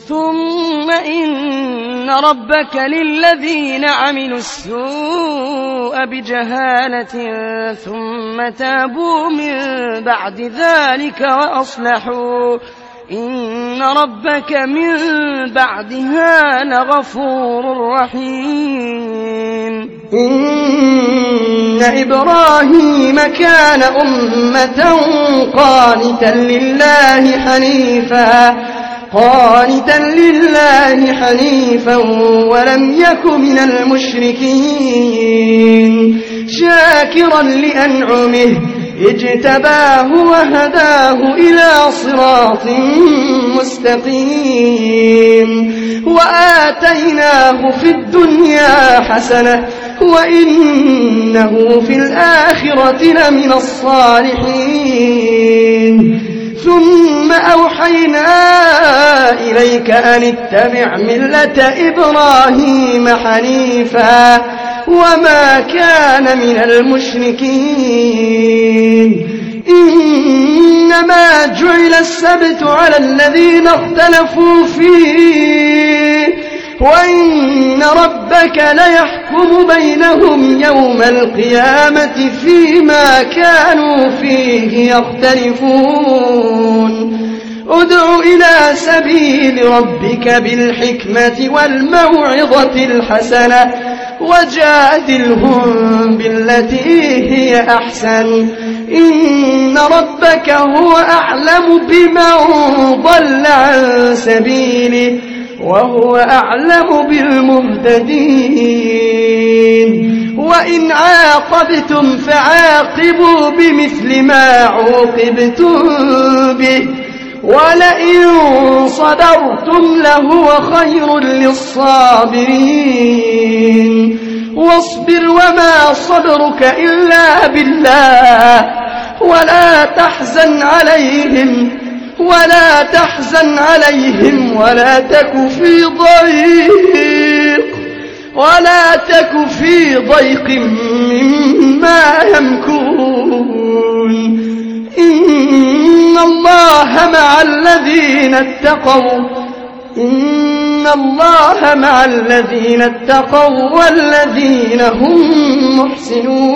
ثم إن ربك للذين عملوا السوء بجهالة ثم تابوا من بعد ذلك وأصلحوا إن ربك من بعدها لغفور رحيم. إن إبراهيم كان أمة قانتا لله حنيفا ولم يك من المشركين شاكرا لأنعمه اجتباه وهداه إلى صراط مستقيم وآتيناه في الدنيا حسنة وإنه في الآخرة لمن الصالحين ثم أوحينا إليك أن اتبع ملة إبراهيم حنيفا وما كان من المشركين إنما جعل السبت على الذين اختلفوا فيه وإن ربك ليحكم بينهم يوم القيامة فيما كانوا فيه يختلفون ادع إلى سبيل ربك بالحكمة والموعظة الحسنة وجادلهم بالتي هي أحسن إن ربك هو أعلم بمن ضل عن سبيله وهو أعلم بالمهتدين وإن عاقبتم فعاقبوا بمثل ما عوقبتم به ولئن صبرتم لهو خير للصابرين واصبر وما صبرك إلا بالله ولا تحزن عليهم ولا تك في ضيق مما يمكرون إن الله مع الذين اتقوا والذين هم محسنون